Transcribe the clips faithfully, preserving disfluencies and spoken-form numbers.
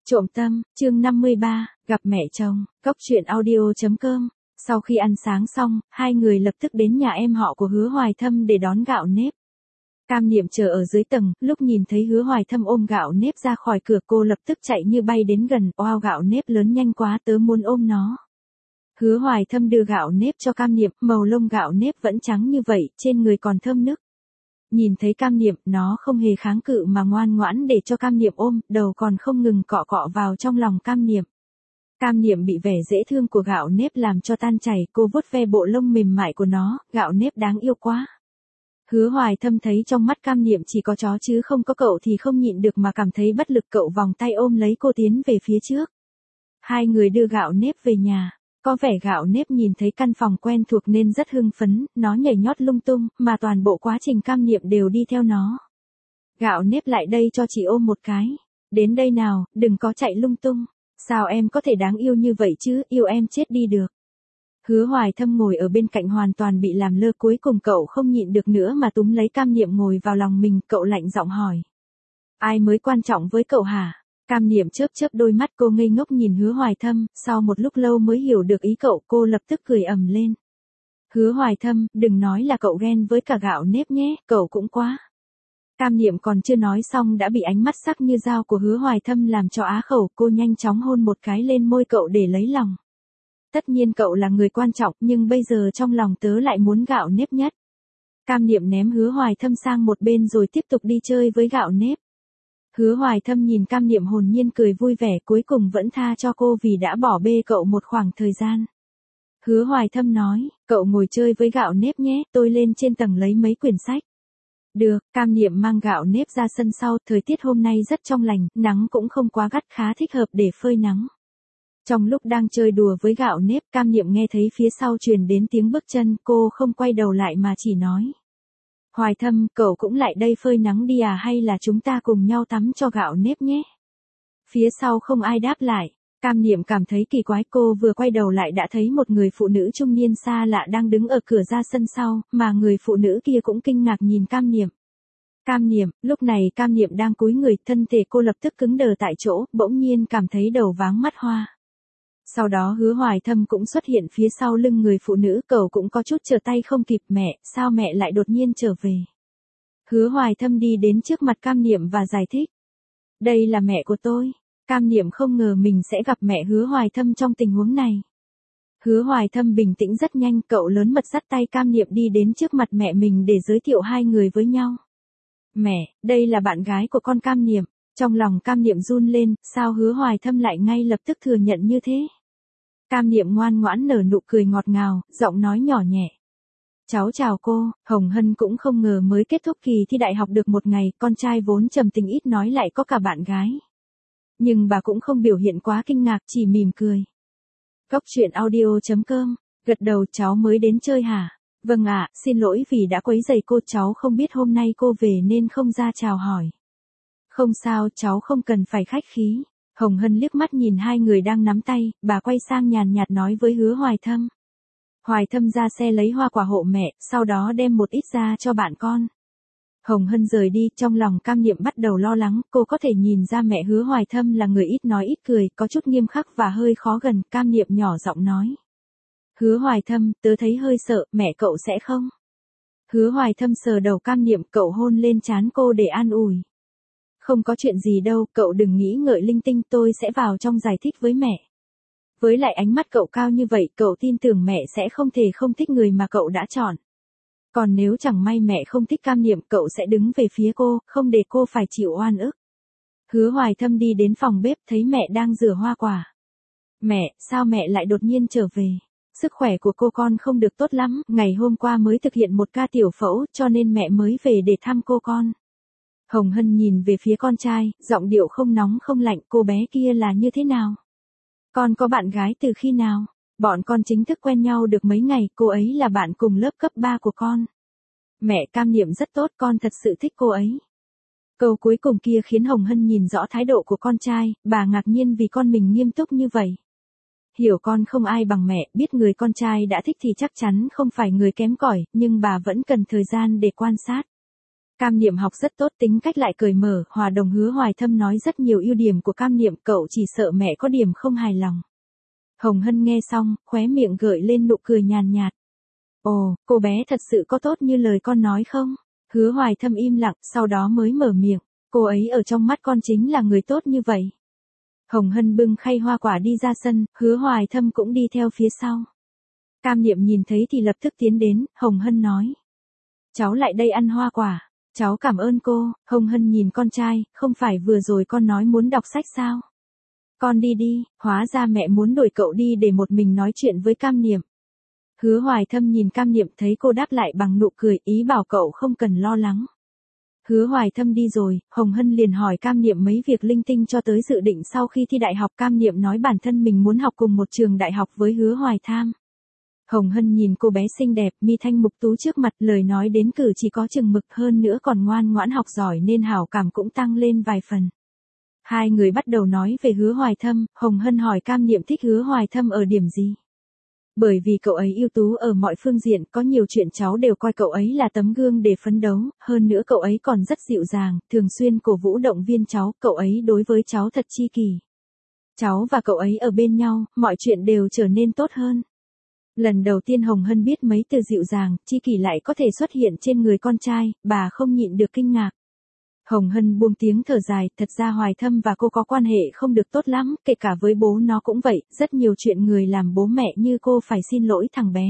Trộm tâm, chương năm mươi ba, gặp mẹ chồng, cốc truyện audio.com. Sau khi ăn sáng xong, hai người lập tức đến nhà em họ của Hứa Hoài Thâm để đón gạo nếp. Cam Niệm chờ ở dưới tầng, lúc nhìn thấy Hứa Hoài Thâm ôm gạo nếp ra khỏi cửa cô lập tức chạy như bay đến gần, oao gạo nếp lớn nhanh quá tớ muốn ôm nó. Hứa Hoài Thâm đưa gạo nếp cho Cam Niệm, màu lông gạo nếp vẫn trắng như vậy, trên người còn thơm nức. Nhìn thấy Cam Niệm, nó không hề kháng cự mà ngoan ngoãn để cho Cam Niệm ôm, đầu còn không ngừng cọ cọ vào trong lòng Cam Niệm. Cam Niệm bị vẻ dễ thương của gạo nếp làm cho tan chảy, cô vuốt ve bộ lông mềm mại của nó, gạo nếp đáng yêu quá. Hứa Hoài Thâm thấy trong mắt Cam Niệm chỉ có chó chứ không có cậu thì không nhịn được mà cảm thấy bất lực, cậu vòng tay ôm lấy cô tiến về phía trước. Hai người đưa gạo nếp về nhà. Có vẻ gạo nếp nhìn thấy căn phòng quen thuộc nên rất hưng phấn, nó nhảy nhót lung tung, mà toàn bộ quá trình Cam Niệm đều đi theo nó. Gạo nếp lại đây cho chị ôm một cái. Đến đây nào, đừng có chạy lung tung. Sao em có thể đáng yêu như vậy chứ, yêu em chết đi được. Hứa Hoài Thâm ngồi ở bên cạnh hoàn toàn bị làm lơ, cuối cùng cậu không nhịn được nữa mà túm lấy Cam Niệm ngồi vào lòng mình, cậu lạnh giọng hỏi. Ai mới quan trọng với cậu hả? Cam Niệm chớp chớp đôi mắt, cô ngây ngốc nhìn Hứa Hoài Thâm, sau một lúc lâu mới hiểu được ý cậu, cô lập tức cười ầm lên. Hứa Hoài Thâm, đừng nói là cậu ghen với cả gạo nếp nhé, cậu cũng quá. Cam Niệm còn chưa nói xong đã bị ánh mắt sắc như dao của Hứa Hoài Thâm làm cho á khẩu, cô nhanh chóng hôn một cái lên môi cậu để lấy lòng. Tất nhiên cậu là người quan trọng, nhưng bây giờ trong lòng tớ lại muốn gạo nếp nhất. Cam Niệm ném Hứa Hoài Thâm sang một bên rồi tiếp tục đi chơi với gạo nếp. Hứa Hoài Thâm nhìn Cam Niệm hồn nhiên cười vui vẻ, cuối cùng vẫn tha cho cô vì đã bỏ bê cậu một khoảng thời gian. Hứa Hoài Thâm nói, cậu ngồi chơi với gạo nếp nhé, tôi lên trên tầng lấy mấy quyển sách. Được, Cam Niệm mang gạo nếp ra sân sau, thời tiết hôm nay rất trong lành, nắng cũng không quá gắt, khá thích hợp để phơi nắng. Trong lúc đang chơi đùa với gạo nếp, Cam Niệm nghe thấy phía sau truyền đến tiếng bước chân, cô không quay đầu lại mà chỉ nói. Hoài Thâm, cậu cũng lại đây phơi nắng đi à, hay là chúng ta cùng nhau tắm cho gạo nếp nhé? Phía sau không ai đáp lại. Cam Niệm cảm thấy kỳ quái, cô vừa quay đầu lại đã thấy một người phụ nữ trung niên xa lạ đang đứng ở cửa ra sân sau, mà người phụ nữ kia cũng kinh ngạc nhìn Cam Niệm. Cam Niệm, lúc này Cam Niệm đang cúi người, thân thể cô lập tức cứng đờ tại chỗ, bỗng nhiên cảm thấy đầu váng mắt hoa. Sau đó Hứa Hoài Thâm cũng xuất hiện phía sau lưng người phụ nữ, cậu cũng có chút trở tay không kịp, mẹ, sao mẹ lại đột nhiên trở về? Hứa Hoài Thâm đi đến trước mặt Cam Niệm và giải thích. Đây là mẹ của tôi. Cam Niệm không ngờ mình sẽ gặp mẹ Hứa Hoài Thâm trong tình huống này. Hứa Hoài Thâm bình tĩnh rất nhanh, cậu lớn mật dắt tay Cam Niệm đi đến trước mặt mẹ mình để giới thiệu hai người với nhau. Mẹ, đây là bạn gái của con Cam Niệm. Trong lòng Cam Niệm run lên, sao Hứa Hoài Thâm lại ngay lập tức thừa nhận như thế? Cam Niệm ngoan ngoãn nở nụ cười ngọt ngào, giọng nói nhỏ nhẹ. Cháu chào cô, Hồng Hân cũng không ngờ mới kết thúc kỳ thi đại học được một ngày, con trai vốn trầm tính ít nói lại có cả bạn gái. Nhưng bà cũng không biểu hiện quá kinh ngạc, chỉ mỉm cười. Cốc truyện audio.com, gật đầu, cháu mới đến chơi hả? Vâng ạ, xin lỗi vì đã quấy rầy cô, cháu không biết hôm nay cô về nên không ra chào hỏi. Không sao, cháu không cần phải khách khí. Hồng Hân liếc mắt nhìn hai người đang nắm tay, bà quay sang nhàn nhạt nói với Hứa Hoài Thâm. Hoài Thâm ra xe lấy hoa quả hộ mẹ, sau đó đem một ít ra cho bạn con. Hồng Hân rời đi, trong lòng Cam Niệm bắt đầu lo lắng, cô có thể nhìn ra mẹ Hứa Hoài Thâm là người ít nói ít cười, có chút nghiêm khắc và hơi khó gần, Cam Niệm nhỏ giọng nói. Hứa Hoài Thâm, tớ thấy hơi sợ, mẹ cậu sẽ không? Hứa Hoài Thâm sờ đầu Cam Niệm, cậu hôn lên trán cô để an ủi. Không có chuyện gì đâu, cậu đừng nghĩ ngợi linh tinh, tôi sẽ vào trong giải thích với mẹ. Với lại ánh mắt cậu cao như vậy, cậu tin tưởng mẹ sẽ không thể không thích người mà cậu đã chọn. Còn nếu chẳng may mẹ không thích Cam Niệm, cậu sẽ đứng về phía cô, không để cô phải chịu oan ức. Hứa Hoài Thâm đi đến phòng bếp, thấy mẹ đang rửa hoa quả. Mẹ, sao mẹ lại đột nhiên trở về? Sức khỏe của cô con không được tốt lắm, ngày hôm qua mới thực hiện một ca tiểu phẫu, cho nên mẹ mới về để thăm cô con. Hồng Hân nhìn về phía con trai, giọng điệu không nóng không lạnh, cô bé kia là như thế nào? Con có bạn gái từ khi nào? Bọn con chính thức quen nhau được mấy ngày, cô ấy là bạn cùng lớp cấp ba của con. Mẹ, Cam Niệm rất tốt, con thật sự thích cô ấy. Câu cuối cùng kia khiến Hồng Hân nhìn rõ thái độ của con trai, bà ngạc nhiên vì con mình nghiêm túc như vậy. Hiểu con không ai bằng mẹ, biết người con trai đã thích thì chắc chắn không phải người kém cỏi, nhưng bà vẫn cần thời gian để quan sát. Cam Niệm học rất tốt, tính cách lại cởi mở, hòa đồng. Hứa Hoài Thâm nói rất nhiều ưu điểm của Cam Niệm, cậu chỉ sợ mẹ có điểm không hài lòng. Hồng Hân nghe xong, khóe miệng gợi lên nụ cười nhàn nhạt. Ồ, cô bé thật sự có tốt như lời con nói không? Hứa Hoài Thâm im lặng, sau đó mới mở miệng. Cô ấy ở trong mắt con chính là người tốt như vậy. Hồng Hân bưng khay hoa quả đi ra sân, Hứa Hoài Thâm cũng đi theo phía sau. Cam Niệm nhìn thấy thì lập tức tiến đến, Hồng Hân nói. Cháu lại đây ăn hoa quả. Cháu cảm ơn cô. Hồng Hân nhìn con trai, không phải vừa rồi con nói muốn đọc sách sao? Con đi đi, hóa ra mẹ muốn đuổi cậu đi để một mình nói chuyện với Cam Niệm. Hứa Hoài Thâm nhìn Cam Niệm thấy cô đáp lại bằng nụ cười, ý bảo cậu không cần lo lắng. Hứa Hoài Thâm đi rồi, Hồng Hân liền hỏi Cam Niệm mấy việc linh tinh cho tới dự định sau khi thi đại học. Cam Niệm nói bản thân mình muốn học cùng một trường đại học với Hứa Hoài Tham. Hồng Hân nhìn cô bé xinh đẹp, mi thanh mục tú trước mặt, lời nói đến cử chỉ có chừng mực, hơn nữa còn ngoan ngoãn học giỏi nên hảo cảm cũng tăng lên vài phần. Hai người bắt đầu nói về Hứa Hoài Thâm, Hồng Hân hỏi Cam Niệm thích Hứa Hoài Thâm ở điểm gì. Bởi vì cậu ấy ưu tú ở mọi phương diện, có nhiều chuyện cháu đều coi cậu ấy là tấm gương để phấn đấu, hơn nữa cậu ấy còn rất dịu dàng, thường xuyên cổ vũ động viên cháu, cậu ấy đối với cháu thật chi kỷ. Cháu và cậu ấy ở bên nhau, mọi chuyện đều trở nên tốt hơn. Lần đầu tiên Hồng Hân biết mấy từ dịu dàng, chi kỷ lại có thể xuất hiện trên người con trai, bà không nhịn được kinh ngạc. Hồng Hân buông tiếng thở dài, thật ra Hoài Thâm và cô có quan hệ không được tốt lắm, kể cả với bố nó cũng vậy, rất nhiều chuyện người làm bố mẹ như cô phải xin lỗi thằng bé.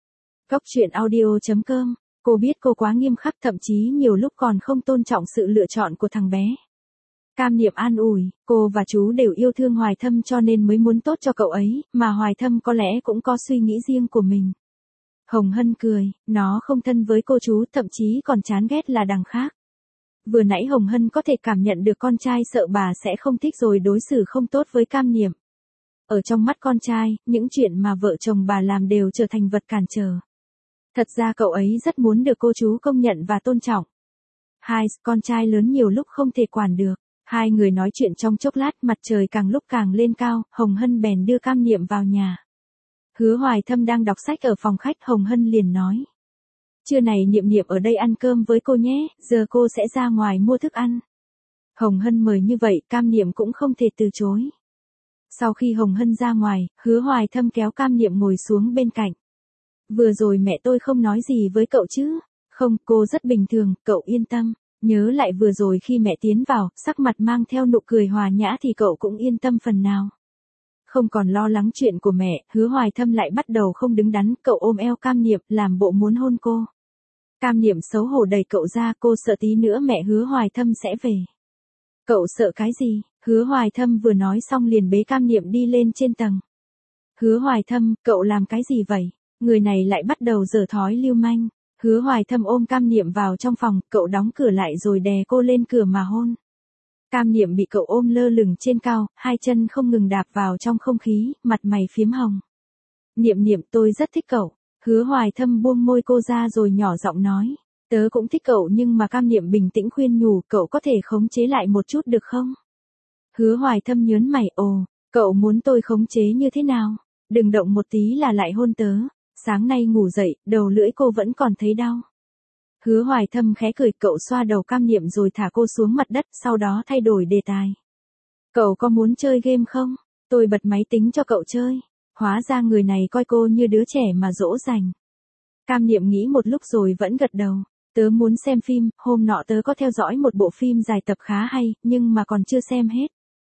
Góc truyện audio chấm com, cô biết cô quá nghiêm khắc, thậm chí nhiều lúc còn không tôn trọng sự lựa chọn của thằng bé. Cam Niệm an ủi, cô và chú đều yêu thương Hoài Thâm cho nên mới muốn tốt cho cậu ấy, mà Hoài Thâm có lẽ cũng có suy nghĩ riêng của mình. Hồng Hân cười, nó không thân với cô chú, thậm chí còn chán ghét là đằng khác. Vừa nãy Hồng Hân có thể cảm nhận được con trai sợ bà sẽ không thích rồi đối xử không tốt với Cam Niệm. Ở trong mắt con trai, những chuyện mà vợ chồng bà làm đều trở thành vật cản trở. Thật ra cậu ấy rất muốn được cô chú công nhận và tôn trọng. Hai, con trai lớn nhiều lúc không thể quản được. Hai người nói chuyện trong chốc lát, mặt trời càng lúc càng lên cao, Hồng Hân bèn đưa Cam Niệm vào nhà. Hứa Hoài Thâm đang đọc sách ở phòng khách, Hồng Hân liền nói. Trưa này Niệm Niệm ở đây ăn cơm với cô nhé, giờ cô sẽ ra ngoài mua thức ăn. Hồng Hân mời như vậy, Cam Niệm cũng không thể từ chối. Sau khi Hồng Hân ra ngoài, Hứa Hoài Thâm kéo Cam Niệm ngồi xuống bên cạnh. Vừa rồi mẹ tôi không nói gì với cậu chứ? Không, cô rất bình thường, cậu yên tâm. Nhớ lại vừa rồi khi mẹ tiến vào, sắc mặt mang theo nụ cười hòa nhã thì cậu cũng yên tâm phần nào. Không còn lo lắng chuyện của mẹ, Hứa Hoài Thâm lại bắt đầu không đứng đắn, cậu ôm eo Cam Niệm, làm bộ muốn hôn cô. Cam Niệm xấu hổ đẩy cậu ra, cô sợ tí nữa mẹ Hứa Hoài Thâm sẽ về. Cậu sợ cái gì? Hứa Hoài Thâm vừa nói xong liền bế Cam Niệm đi lên trên tầng. Hứa Hoài Thâm, cậu làm cái gì vậy? Người này lại bắt đầu giở thói lưu manh. Hứa Hoài Thâm ôm Cam Niệm vào trong phòng, cậu đóng cửa lại rồi đè cô lên cửa mà hôn. Cam Niệm bị cậu ôm lơ lửng trên cao, hai chân không ngừng đạp vào trong không khí, mặt mày phiếm hồng. Niệm Niệm, tôi rất thích cậu. Hứa Hoài Thâm buông môi cô ra rồi nhỏ giọng nói. Tớ cũng thích cậu nhưng mà Cam Niệm bình tĩnh khuyên nhủ, cậu có thể khống chế lại một chút được không? Hứa Hoài Thâm nhớn mày, ồ, cậu muốn tôi khống chế như thế nào? Đừng động một tí là lại hôn tớ. Sáng nay ngủ dậy, đầu lưỡi cô vẫn còn thấy đau. Hứa Hoài Thâm khẽ cười, cậu xoa đầu Cam Niệm rồi thả cô xuống mặt đất, sau đó thay đổi đề tài. Cậu có muốn chơi game không? Tôi bật máy tính cho cậu chơi. Hóa ra người này coi cô như đứa trẻ mà dỗ dành. Cam Niệm nghĩ một lúc rồi vẫn gật đầu. Tớ muốn xem phim, hôm nọ tớ có theo dõi một bộ phim dài tập khá hay, nhưng mà còn chưa xem hết.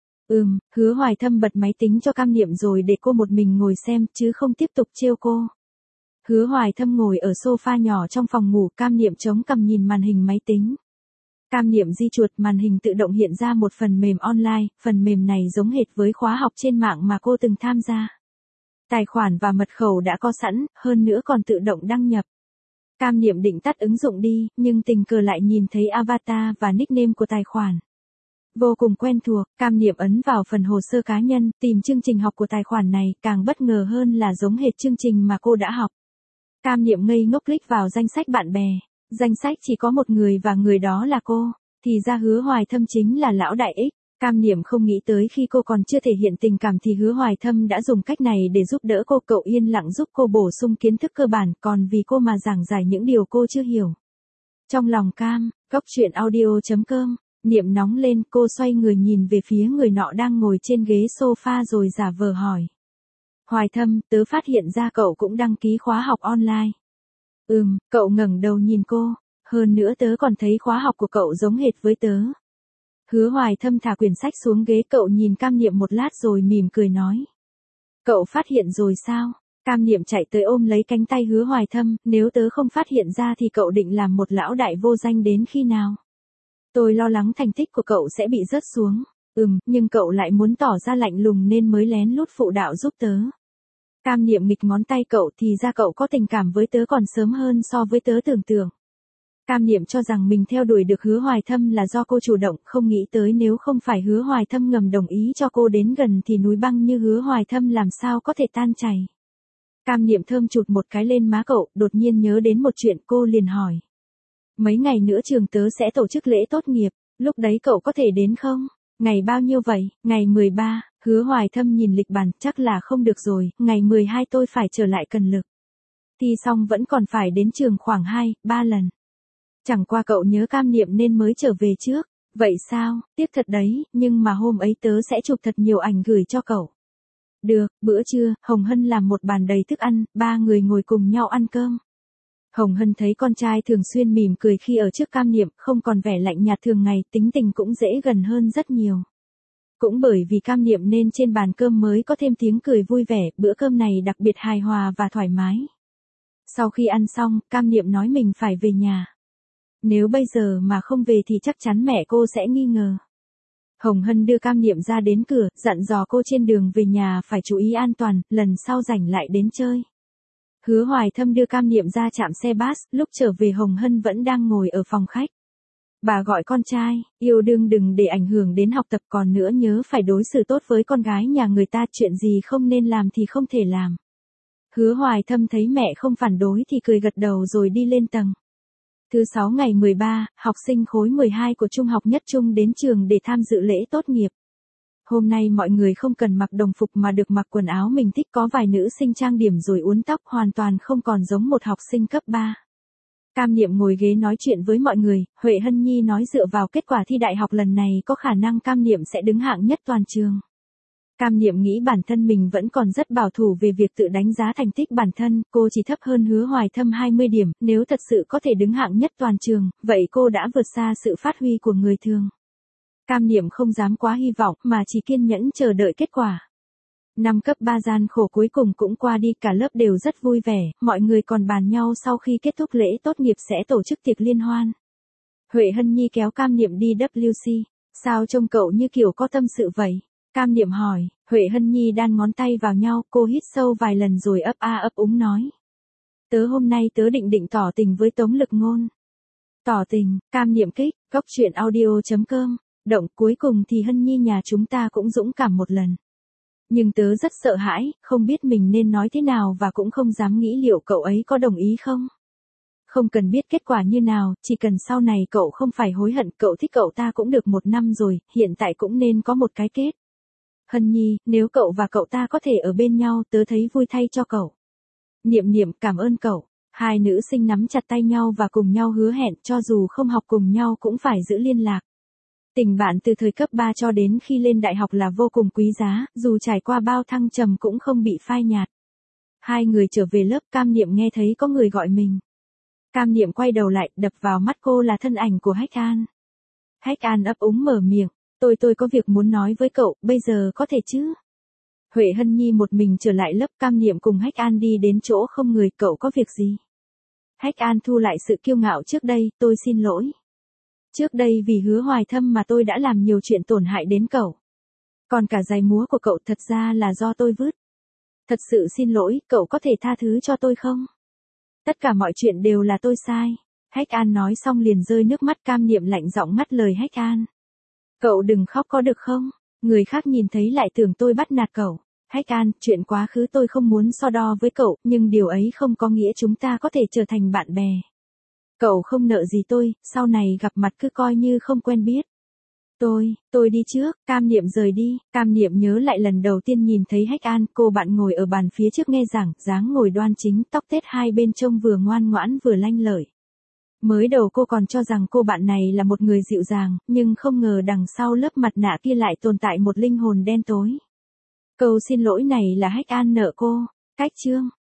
Ừm, Hứa Hoài Thâm bật máy tính cho Cam Niệm rồi để cô một mình ngồi xem, chứ không tiếp tục trêu cô. Hứa Hoài Thâm ngồi ở sofa nhỏ trong phòng ngủ, Cam Niệm chống cằm nhìn màn hình máy tính. Cam Niệm di chuột, màn hình tự động hiện ra một phần mềm online, phần mềm này giống hệt với khóa học trên mạng mà cô từng tham gia. Tài khoản và mật khẩu đã có sẵn, hơn nữa còn tự động đăng nhập. Cam Niệm định tắt ứng dụng đi, nhưng tình cờ lại nhìn thấy avatar và nickname của tài khoản. Vô cùng quen thuộc, Cam Niệm ấn vào phần hồ sơ cá nhân, tìm chương trình học của tài khoản này, càng bất ngờ hơn là giống hệt chương trình mà cô đã học. Cam Niệm ngây ngốc click vào danh sách bạn bè. Danh sách chỉ có một người và người đó là cô. Thì ra Hứa Hoài Thâm chính là lão đại ích. Cam Niệm không nghĩ tới khi cô còn chưa thể hiện tình cảm thì Hứa Hoài Thâm đã dùng cách này để giúp đỡ cô. Cậu yên lặng giúp cô bổ sung kiến thức cơ bản, còn vì cô mà giảng giải những điều cô chưa hiểu. Trong lòng Cam Cốc truyện audio chấm com, niệm nóng lên, cô xoay người nhìn về phía người nọ đang ngồi trên ghế sofa rồi giả vờ hỏi. Hoài Thâm, tớ phát hiện ra cậu cũng đăng ký khóa học online. Ừm, cậu ngẩng đầu nhìn cô, hơn nữa tớ còn thấy khóa học của cậu giống hệt với tớ. Hứa Hoài Thâm thả quyển sách xuống ghế, cậu nhìn Cam Niệm một lát rồi mỉm cười nói. Cậu phát hiện rồi sao? Cam Niệm chạy tới ôm lấy cánh tay Hứa Hoài Thâm, nếu tớ không phát hiện ra thì cậu định làm một lão đại vô danh đến khi nào? Tôi lo lắng thành tích của cậu sẽ bị rớt xuống. Ừm, nhưng cậu lại muốn tỏ ra lạnh lùng nên mới lén lút phụ đạo giúp tớ. Cam Niệm nghịch ngón tay cậu, thì ra cậu có tình cảm với tớ còn sớm hơn so với tớ tưởng tượng. Cam Niệm cho rằng mình theo đuổi được Hứa Hoài Thâm là do cô chủ động, không nghĩ tới nếu không phải Hứa Hoài Thâm ngầm đồng ý cho cô đến gần thì núi băng như Hứa Hoài Thâm làm sao có thể tan chảy. Cam Niệm thơm chụt một cái lên má cậu, đột nhiên nhớ đến một chuyện, cô liền hỏi. Mấy ngày nữa trường tớ sẽ tổ chức lễ tốt nghiệp, lúc đấy cậu có thể đến không? Ngày bao nhiêu vậy? Ngày mười ba, Hứa Hoài Thâm nhìn lịch bàn, chắc là không được rồi, ngày mười hai tôi phải trở lại Cần Lực. Thi xong vẫn còn phải đến trường khoảng hai, ba lần. Chẳng qua cậu nhớ Cam Niệm nên mới trở về trước. Vậy sao, tiếc thật đấy, nhưng mà hôm ấy tớ sẽ chụp thật nhiều ảnh gửi cho cậu. Được, bữa trưa, Hồng Hân làm một bàn đầy thức ăn, ba người ngồi cùng nhau ăn cơm. Hồng Hân thấy con trai thường xuyên mỉm cười khi ở trước Cam Niệm, không còn vẻ lạnh nhạt thường ngày, tính tình cũng dễ gần hơn rất nhiều. Cũng bởi vì Cam Niệm nên trên bàn cơm mới có thêm tiếng cười vui vẻ, bữa cơm này đặc biệt hài hòa và thoải mái. Sau khi ăn xong, Cam Niệm nói mình phải về nhà. Nếu bây giờ mà không về thì chắc chắn mẹ cô sẽ nghi ngờ. Hồng Hân đưa Cam Niệm ra đến cửa, dặn dò cô trên đường về nhà phải chú ý an toàn, lần sau rảnh lại đến chơi. Hứa Hoài Thâm đưa Cam Niệm ra trạm xe bus, lúc trở về Hồng Hân vẫn đang ngồi ở phòng khách. Bà gọi con trai, yêu đương đừng để ảnh hưởng đến học tập, còn nữa nhớ phải đối xử tốt với con gái nhà người ta, chuyện gì không nên làm thì không thể làm. Hứa Hoài Thâm thấy mẹ không phản đối thì cười gật đầu rồi đi lên tầng. Thứ sáu ngày mười ba, học sinh khối mười hai của Trung học Nhất Trung đến trường để tham dự lễ tốt nghiệp. Hôm nay mọi người không cần mặc đồng phục mà được mặc quần áo mình thích, có vài nữ sinh trang điểm rồi uốn tóc, hoàn toàn không còn giống một học sinh cấp ba. Cam Niệm ngồi ghế nói chuyện với mọi người, Huệ Hân Nhi nói dựa vào kết quả thi đại học lần này có khả năng Cam Niệm sẽ đứng hạng nhất toàn trường. Cam Niệm nghĩ bản thân mình vẫn còn rất bảo thủ về việc tự đánh giá thành tích bản thân, cô chỉ thấp hơn Hứa Hoài Thâm hai mươi điểm, nếu thật sự có thể đứng hạng nhất toàn trường, vậy cô đã vượt xa sự phát huy của người thường. Cam Niệm không dám quá hy vọng mà chỉ kiên nhẫn chờ đợi kết quả. Năm cấp ba gian khổ cuối cùng cũng qua đi, cả lớp đều rất vui vẻ, mọi người còn bàn nhau sau khi kết thúc lễ tốt nghiệp sẽ tổ chức tiệc liên hoan. Huệ Hân Nhi kéo Cam Niệm đi vê kép xê, sao trông cậu như kiểu có tâm sự vậy? Cam Niệm hỏi, Huệ Hân Nhi đan ngón tay vào nhau, cô hít sâu vài lần rồi ấp a ấp úng nói. Tớ hôm nay tớ định định tỏ tình với Tống Lực Ngôn. Tỏ tình, Cam Niệm kích, cốc truyện audio chấm com, động cuối cùng thì Hân Nhi nhà chúng ta cũng dũng cảm một lần. Nhưng tớ rất sợ hãi, không biết mình nên nói thế nào và cũng không dám nghĩ liệu cậu ấy có đồng ý không. Không cần biết kết quả như nào, chỉ cần sau này cậu không phải hối hận, cậu thích cậu ta cũng được một năm rồi, hiện tại cũng nên có một cái kết. Hân Nhi, nếu cậu và cậu ta có thể ở bên nhau, tớ thấy vui thay cho cậu. Niệm Niệm, cảm ơn cậu. Hai nữ sinh nắm chặt tay nhau và cùng nhau hứa hẹn, cho dù không học cùng nhau cũng phải giữ liên lạc. Tình bạn từ thời cấp ba cho đến khi lên đại học là vô cùng quý giá, dù trải qua bao thăng trầm cũng không bị phai nhạt. Hai người trở về lớp, Cam Niệm nghe thấy có người gọi mình. Cam Niệm quay đầu lại, đập vào mắt cô là thân ảnh của Hách An. Hách An ấp úng mở miệng, tôi tôi có việc muốn nói với cậu, bây giờ có thể chứ? Huệ Hân Nhi một mình trở lại lớp, Cam Niệm cùng Hách An đi đến chỗ không người, cậu có việc gì? Hách An thu lại sự kiêu ngạo trước đây, tôi xin lỗi. Trước đây vì Hứa Hoài Thâm mà tôi đã làm nhiều chuyện tổn hại đến cậu. Còn cả giày múa của cậu thật ra là do tôi vứt. Thật sự xin lỗi, cậu có thể tha thứ cho tôi không? Tất cả mọi chuyện đều là tôi sai. Hách An nói xong liền rơi nước mắt. Cam Niệm lạnh giọng ngắt lời Hách An. Cậu đừng khóc có được không? Người khác nhìn thấy lại tưởng tôi bắt nạt cậu. Hách An, chuyện quá khứ tôi không muốn so đo với cậu, nhưng điều ấy không có nghĩa chúng ta có thể trở thành bạn bè. Cậu không nợ gì tôi, sau này gặp mặt cứ coi như không quen biết. Tôi, tôi đi trước, Cam Niệm rời đi, Cam Niệm nhớ lại lần đầu tiên nhìn thấy Hách An, cô bạn ngồi ở bàn phía trước nghe giảng, dáng ngồi đoan chính, tóc tết hai bên trông vừa ngoan ngoãn vừa lanh lợi. Mới đầu cô còn cho rằng cô bạn này là một người dịu dàng, nhưng không ngờ đằng sau lớp mặt nạ kia lại tồn tại một linh hồn đen tối. Câu xin lỗi này là Hách An nợ cô. Cách chương